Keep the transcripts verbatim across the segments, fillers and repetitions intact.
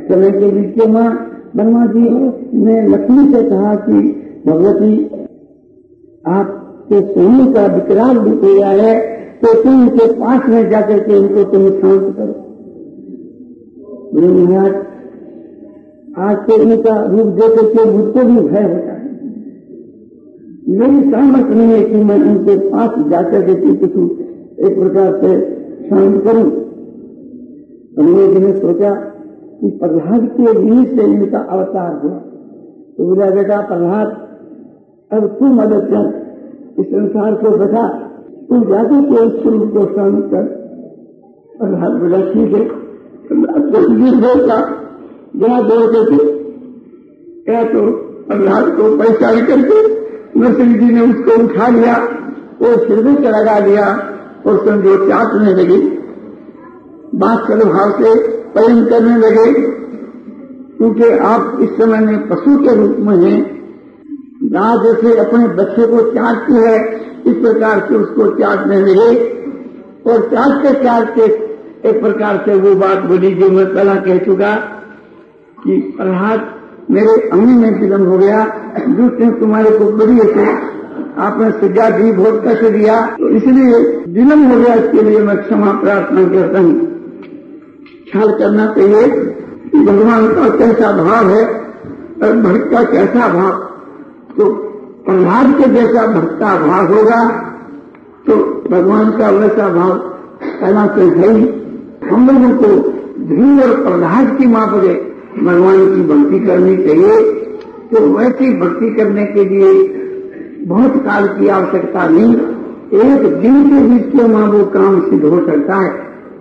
समय के बीच के माँ ब्रह्मा जी ने लक्ष्मी से कहा कि भगवती आपके सोने का विकराल रूप हो गया है, तो तुम इनके पास में जाकर के इनको तुम शांत करो। महाराज आज तो इनका रूप देख के मुझको भी भय होता है, मेरी सामर्थ्य नहीं है कि मैं उनके पास जाकर के किसी एक प्रकार से शांत करूं। ब्रह्मा जी ने सोचा कि प्रहलाद के निमित्त से इनका अवतार हुआ, तो बोला बेटा प्रहलाद अब तू मदद कर, इस संसार को बचा, तू जाकर के उस स्वरूप को शांत कर। प्रहलाद बोला ठीक है। का जहाँ दौड़ करके क्या तो प्रहलाद को पहचान करके नरसिंह जी ने उसको उठा लिया और सिर में लगा लिया और समझो चाटने लगी, बात कर भाव से प्रेम करने लगे, क्योंकि आप इस समय में पशु के रूप में हैं। गाय जैसे अपने बच्चे को चाटती है, इस प्रकार से उसको चाटने लगे और चाटते चाटते एक प्रकार से वो बात बोली जो मैं पहला कह चुका कि प्रहलाद मेरे अम्मी में विलम्ब हो गया, दूसरे तुम्हारे को बड़ी ऐसे आपने सजा दी, बहुत कष्ट दिया, तो इसलिए विलम्ब हो गया, इसके लिए मैं क्षमा प्रार्थना करता हूँ। ख्याल करना चाहिए कि भगवान का कैसा भाव है और भक्त का कैसा भाव, तो प्रहलाद के जैसा भक्त का भाव होगा तो भगवान का वैसा भाव पहला से है ही। हम लोगों को ध्रुव और प्रहलाद की मां पर भगवान की भक्ति करनी चाहिए, तो वैसी भक्ति करने के लिए बहुत काल की आवश्यकता नहीं, एक दिन के बीच के मां वो काम सिद्ध हो सकता है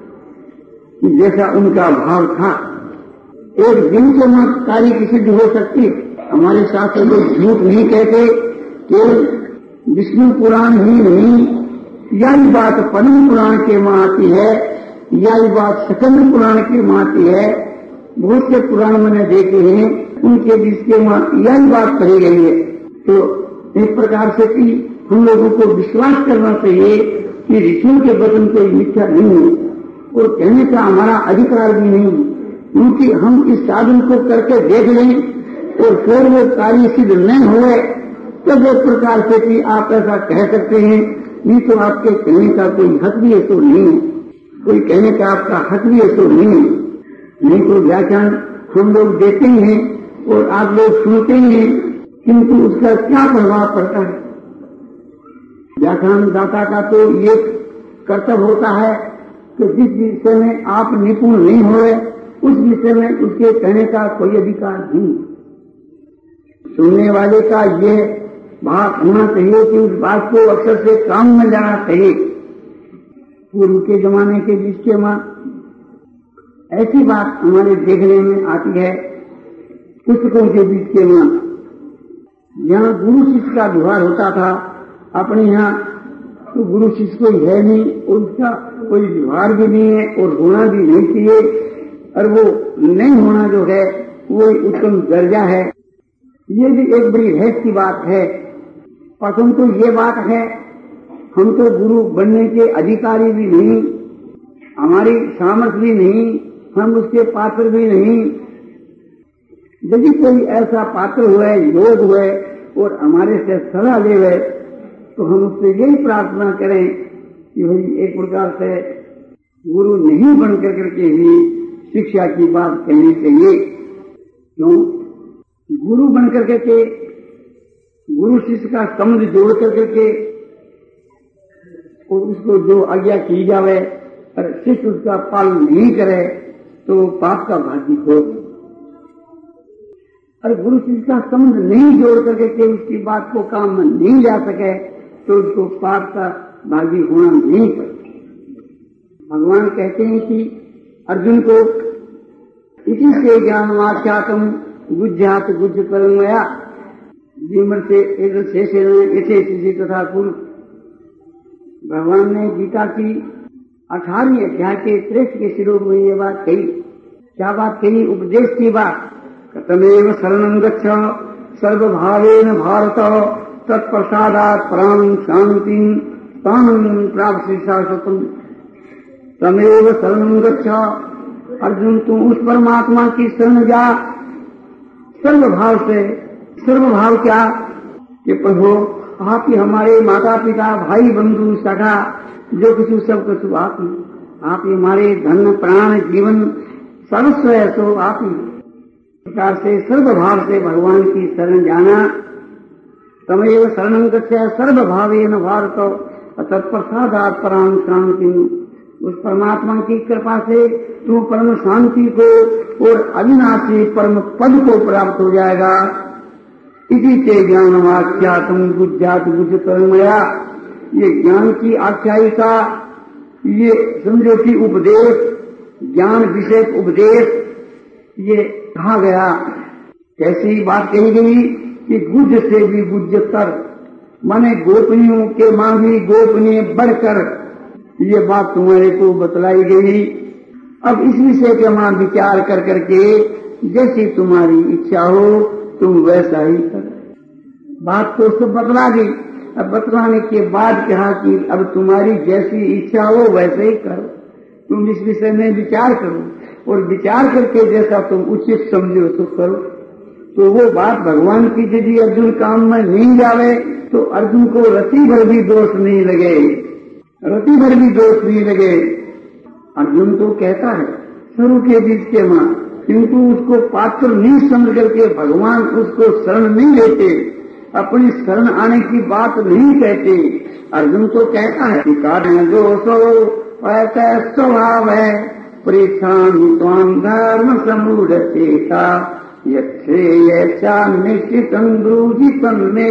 कि जैसा उनका भाव था, एक दिन के मां कार्य की सिद्ध हो सकती। हमारे शास्त्र लोग झूठ नहीं कहते, केवल विष्णु पुराण ही नहीं, यही बात पद्म पुराण के मां आती है, यही बात सकंद पुराण की मां आती है। बहुत से पुराण मैंने देखे हैं, उनके बीच के मां यही बात कही गई है। तो एक प्रकार से कि हम लोगों को विश्वास करना चाहिए कि ऋषियों के वचन कोई मिथ्या नहीं है और कहने का हमारा अधिकार भी नहीं, क्योंकि हम इस साधन को करके देख लें और फिर वो कार्य सिद्ध न हुए तब एक प्रकार से कि आप ऐसा कह सकते हैं, नहीं तो आपके कहने का कोई हक भी है तो नहीं है, कोई कहने का आपका हक भी है तो नहीं है। नहीं तो व्याख्यान हम लोग देते हैं और आप लोग सुनते हैं, किंतु उसका क्या प्रभाव पड़ता है। व्याख्यान दाता का तो ये कर्तव्य होता है कि जिस विषय में आप निपुण नहीं हो रहे उस विषय में उसके कहने का कोई अधिकार नहीं। सुनने वाले का ये भाव होना चाहिए कि उस बात को अक्सर से काम में लाना चाहिए। पूर्व के जमाने के बीच के मां ऐसी बात हमारे देखने में आती है, पुस्तकों के बीच के मां जहाँ गुरु शिष्य का व्यवहार होता था, अपने यहाँ तो गुरु शिष्य कोई है नहीं, उसका कोई व्यवहार भी नहीं है और होना भी नहीं चाहिए, और वो नहीं होना जो है वो उत्तम दर्जा है। ये भी एक बड़ी रहस्य की बात है। परंतु ये बात है, हम तो गुरु बनने के अधिकारी भी नहीं, हमारी सामर्थ्य भी नहीं, हम उसके पात्र भी नहीं। यदि कोई ऐसा पात्र हुए, योग हुए और हमारे से सलाह ले गए तो हम उससे यही प्रार्थना करें कि भाई एक प्रकार से गुरु नहीं बन करके ही शिक्षा की बात कहनी चाहिए। क्यों? गुरु बन करके के गुरु शिष्य का संबंध जोड़ करके के और उसको जो आज्ञा की जावे और शिष्य उसका पालन नहीं करे तो पाप का भागी हो। और गुरु शिष्य का संबंध नहीं जोड़ करके के उसकी बात को काम में नहीं ला सके तो उसको पाप का भागी होना नहीं पड़ता। भगवान कहते हैं कि अर्जुन को इसी से ज्ञान वाख्यातम गुज्जात गुज्ज परमया जीवन से एक शेष ऐसे तथा कुल। भगवान ने गीता की अठारहवीं अध्याय के त्रेस के श्लोक में ये बात कही। क्या बात कही? उपदेश की बात। कथमेव शरणं गच्छ सर्वभावेन भारत तत्प्रसादात् परां शान्तिं तां प्राप्स्यसि शाश्वतम्। तमेव शरणं गच्छ, अर्जुन तू उस परमात्मा की शरण जा सर्वभाव से। सर्वभाव क्या कि प्रभु आप ही हमारे माता पिता भाई बंधु सखा जो कुछ सब कुछ आप ही, आप ही हमारे धन प्राण जीवन सर्वस्व है तो आप ही। प्रकार से सर्वभाव से भगवान की शरण जाना। तमेव शरणं गच्छ सर्वभावेन भारत तत्प्रसादात् परां शांति। उस परमात्मा की कृपा से तू परम शांति को और अविनाशी परम पद को प्राप्त हो जाएगा। इसी से ज्ञान आख्यातम बुद्ध्यात् बुद्धतरमया। ये ज्ञान की आख्यायिका, ये समझो कि उपदेश, ज्ञान विषय उपदेश ये कहा गया। कैसी बात कही गई कि गुज से भी गुज्जतर, माने गोपनियों के मांगी गोपनीय बढ़कर, ये बात तुम्हारे को बतलाई गई। अब इस विषय के वहां विचार कर करके जैसी तुम्हारी इच्छा हो तुम वैसा ही कर। बात तो सब बतला दी। अब बतलाने के बाद कहा कि अब तुम्हारी जैसी इच्छा हो वैसे ही करो, तुम इस विषय में विचार करो और विचार करके जैसा तुम उचित समझो तो करो। तो वो बात भगवान की यदि अर्जुन काम में नहीं जावे तो अर्जुन को रति भर भी दोष नहीं लगे, रति भर भी दोष नहीं लगे। अर्जुन तो कहता है शुरू के बीच के मां, किंतु उसको पात्र नहीं समझ करके भगवान उसको शरण नहीं लेते, अपनी शरण आने की बात नहीं कहते। अर्जुन तो कहता है कि कारण जो सो ऐसा स्वभाव है परीक्षामि त्वां धर्म समूढ़ चेता यच्छ्रेयसा निश्चितं ब्रूहि तन्मे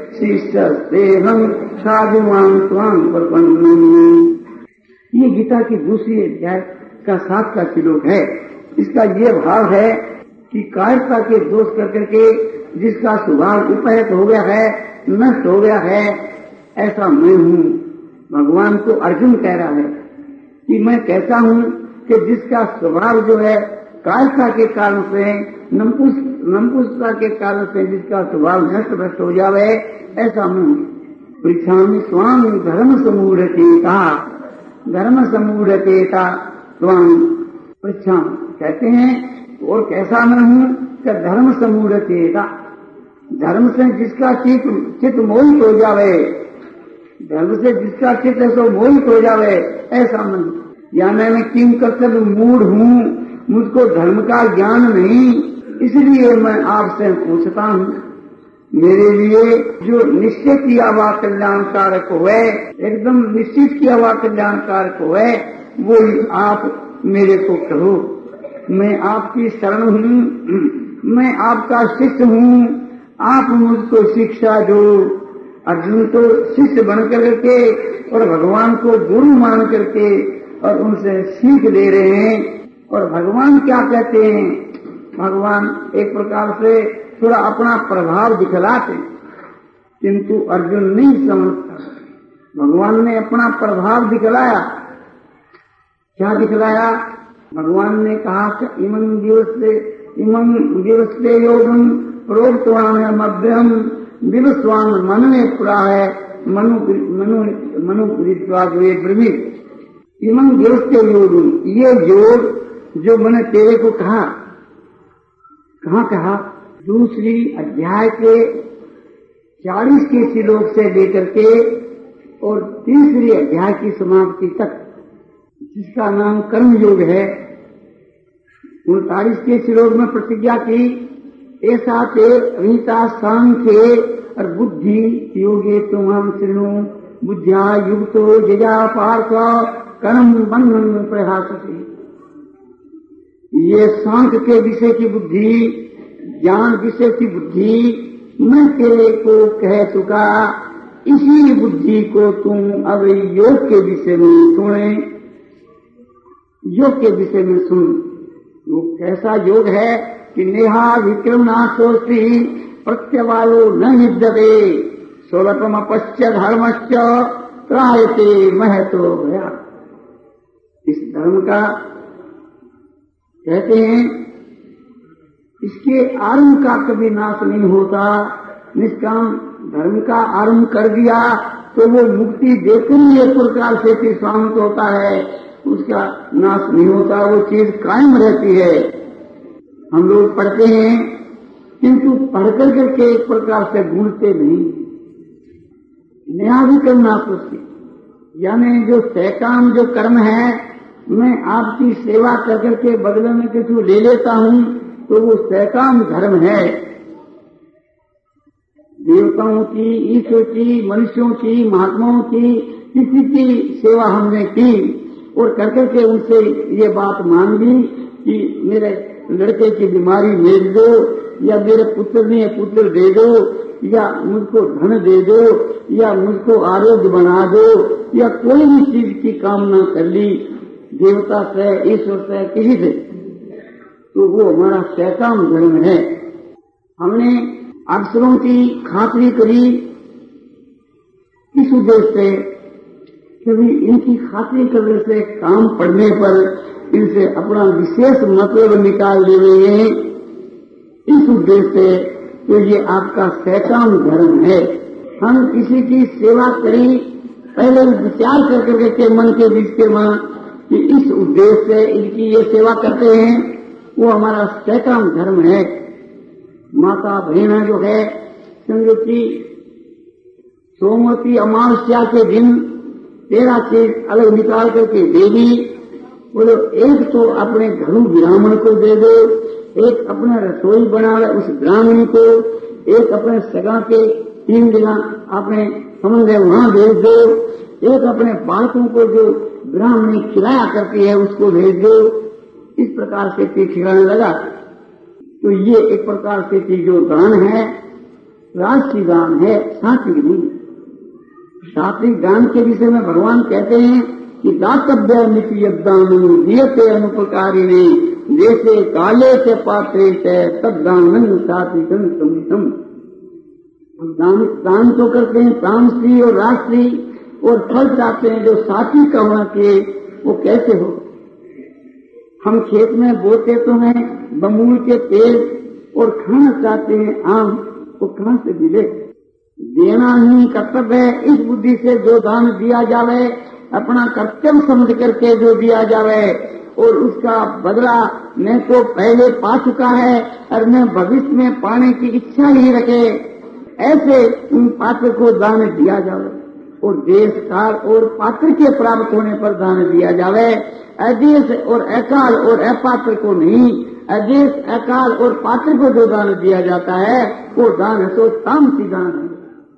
शिष्यस्तेहं साधुवान् त्वां प्रपन्नम्। ये गीता की दूसरी अध्याय का सात का श्लोक है। इसका ये भाव है कि कायरता के दोष कर करके जिसका स्वभाव उपहत हो गया है, नष्ट हो गया है, ऐसा मैं हूँ। भगवान को अर्जुन कह रहा है कि मैं कहता हूँ कि जिसका स्वभाव जो है कायरता के कारण से, नंपुस नंपुसता के कारण से जिसका स्वभाव नष्ट भ्रष्ट हो जावे, ऐसा मैं परीक्षामि स्वामी धर्म समूढ़ चेता, धर्म समूढ़ चेता स्वामी परीक्षा कहते हैं। और कैसा मैं हूँ कि धर्म समूढ़ चेता, धर्म से जिसका चित चित मोहित हो जावे, धर्म से जिसका चित ऐसा मोहित हो जावे, ऐसा मैं। या मैं किम कर्तव्य मूढ़ हूँ, मुझको धर्म का ज्ञान नहीं, इसलिए मैं आपसे पूछता हूँ। मेरे लिए जो निश्चित किया हुआ कल्याणकारक है, एकदम निश्चित किया हुआ कल्याणकारक है, वो आप मेरे को कहो। मैं आपकी शरण हूँ, मैं आपका शिष्य हूँ, आप मुझको शिक्षा दो। अर्जुन तो शिष्य बन करके और भगवान को गुरु मान करके और उनसे सीख ले रहे हैं। और भगवान क्या कहते हैं, भगवान एक प्रकार से थोड़ा अपना प्रभाव दिखलाते, किंतु अर्जुन नहीं समझता। भगवान ने अपना प्रभाव दिखलाया। क्या दिखलाया? भगवान ने कहा कि इमं दिवसे इमं दिवसे योगम प्रोक्तवान मध्यम दिवस्वान मन में पूरा है मनु मनु मनु विद्वाग्रे ब्रह्मित। इमं दिवसे योगम, ये योग जो मैंने तेरे को कहा, कहाँ कहा? दूसरी अध्याय के चालीस के श्लोक से लेकर के और तीसरी अध्याय की समाप्ति तक, जिसका नाम कर्म योग है। उनतालीस के श्लोक में प्रतिज्ञा की, ऐसा ते अहिता सांख्ये और बुद्धि योगे तुम श्रृणु बुद्धिया युक्तो जया पार्थ कर्म बंधन प्रहासति। ये सांख्य के विषय की बुद्धि, ज्ञान विषय की बुद्धि मैं तेरे को कह चुका, इसी बुद्धि को तुम अब योग के विषय में सुने, योग के विषय में सुन। वो कैसा योग है कि नेहा विक्रमनाशोस्ति प्रत्यवायो न निद्यते सोलपम पश्च धर्मश्च त्रायते महतो भया। इस धर्म का कहते हैं इसके आरंभ का कभी नाश नहीं होता। निष्काम धर्म का आरंभ कर दिया तो वो मुक्ति देकर ही एक प्रकार से शांत होता है। उसका नाश नहीं होता, वो चीज कायम रहती है। हम लोग पढ़ते हैं किंतु पढ़कर करके एक प्रकार से ढूंढते नहीं, नया भी करना उसकी, यानी जो सैकाम जो कर्म है, मैं आपकी सेवा करके के बदले में कुछ ले लेता हूं तो वो सैकाम धर्म है। देवताओं की, ईश्वर की, मनुष्यों की, महात्माओं की, किसी की सेवा हमने की और करके के उनसे ये बात मांग ली कि मेरे लड़के की बीमारी भेज दो, या मेरे पुत्र ने पुत्र दे दो, या मुझको धन दे दो, या मुझको आरोग्य बना दो, या कोई भी चीज की कामना कर ली देवता से, ईश्वर से, किसी से, तो वो हमारा सैकाम धर्म है। हमने अक्षरों की खातिरी करी इस उद्देश्य से कि इनकी खातिरी करने से काम पड़ने पर इनसे अपना विशेष मतलब निकाल ले रहे हैं, इस उद्देश्य से तो ये आपका सैकाम धर्म है। हम किसी की सेवा करें पहले विचार कर करके के मन के बीच के मां कि इस उद्देश्य से इनकी ये सेवा करते हैं, वो हमारा सैकाम धर्म है। माता बहना जो है समझो कि सोमवती अमावस्या के दिन तेरह चीज अलग निकाल करके दे दी, बोलो एक तो अपने घरों ब्राह्मण को दे दो, एक अपना रसोई बना रहे उस ब्राह्मण को, एक अपने सगा के तीन दिन अपने समझ वहां भेज दो, एक अपने बालकों को जो ब्राह्मणी खिलाया करती है उसको भेज दो। इस प्रकार से चीज खिलाने लगा। तो ये एक प्रकार से चीज जो दान है राष्ट्रीय दान है, सात्विक नहीं। सात्विक दान के विषय में भगवान कहते हैं कि दातव्य नीति यदानु दीयते अनुपकारिणे जैसे काले से पात्रे से तब दान सात्विकम समितम। दान दान तो करते हैं तामसी और राष्ट्रीय, और फल चाहते हैं जो सात्विक का होना चाहिए, वो कैसे हो। हम खेत में बोते तो हैं बमूल के पेड़ और खाना चाहते हैं आम, वो कहां से मिले। देना ही कर्तव्य है। इस बुद्धि से जो दान दिया जावे अपना कर्तव्य समझ करके जो दिया जावे और उसका बदला मैं तो पहले पा चुका है और मैं भविष्य में पाने की इच्छा ही रखे, ऐसे उन पात्र को दान दिया जावे। और देश काल और पात्र के प्राप्त होने पर दान दिया जावे, अदेश और अकाल और अपात्र को नहीं। अदेश अकाल और पात्र को जो दान दिया जाता है वो दान तो तामसी दान है।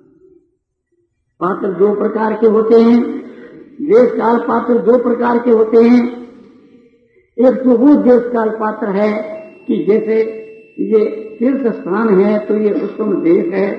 पात्र दो प्रकार के होते हैं, देश काल पात्र दो प्रकार के होते हैं। एक तो वो देश काल पात्र है कि जैसे ये तीर्थ स्थान है तो ये उत्तम देश है,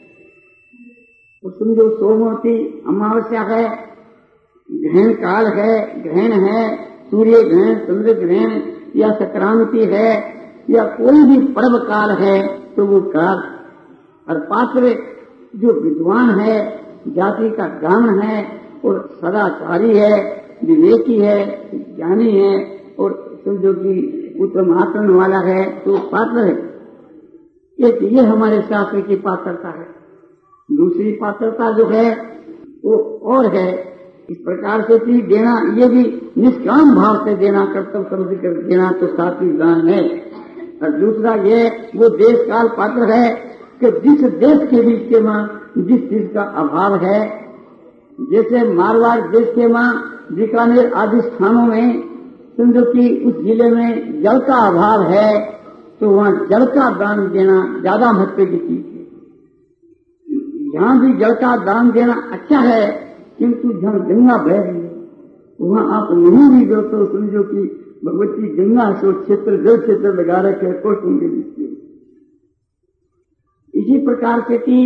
उसमें जो सोमवती अमावस्या है, ग्रहण काल है, ग्रहण है, सूर्य ग्रहण, चंद्र ग्रहण या संक्रांति है या कोई भी पर्व काल है तो वो काल। और पात्र जो विद्वान है, जाति का गान है और सदाचारी है, विवेकी है, ज्ञानी है और समझो कि उत्तम आचरण वाला है तो पात्र है। एक ये हमारे शास्त्र की पात्रता है। दूसरी पात्रता जो है वो और है, इस प्रकार से चीज देना, ये भी निष्काम भाव से देना, कर्तव्य समझ कर देना तो सात्विक दान है। और दूसरा ये वो देश काल पात्र है कि जिस देश के बीच के मां जिस चीज का अभाव है, जैसे मारवाड़ देश के मां बीकानेर आदि स्थानों में समझो कि उस जिले में जल का अभाव है तो वहाँ जल का दान देना ज्यादा महत्व की चीज है। यहाँ भी जल का दान देना अच्छा है, किंतु जहाँ गंगा बह रही है वहाँ आप नहीं भी दो तो समझो कि भगवती गंगा से क्षेत्र जल क्षेत्र लगा रखे कोटों के बीच में। इसी प्रकार से कि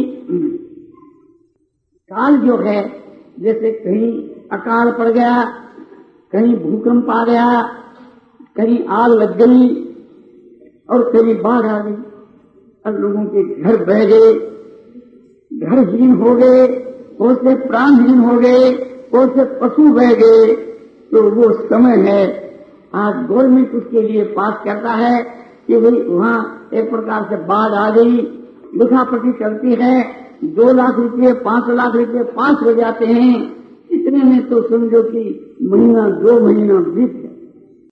काल जो है, जैसे कहीं अकाल पड़ गया, कहीं भूकंप आ गया, कहीं आग लग गई और कहीं बाढ़ आ गई और लोगों के घर बह गए, घरहीन हो गए, और से प्राणहीन हो गए, और से पशु बह गए, तो वो समय है। आज गवर्नमेंट उसके लिए पास करता है कि भाई वहाँ एक प्रकार से बाढ़ आ गई, लिखापटी चलती है, दो लाख रुपये पांच लाख रुपये पास हो जाते हैं, इतने इतने में तो समझो कि महीना दो महीना बीत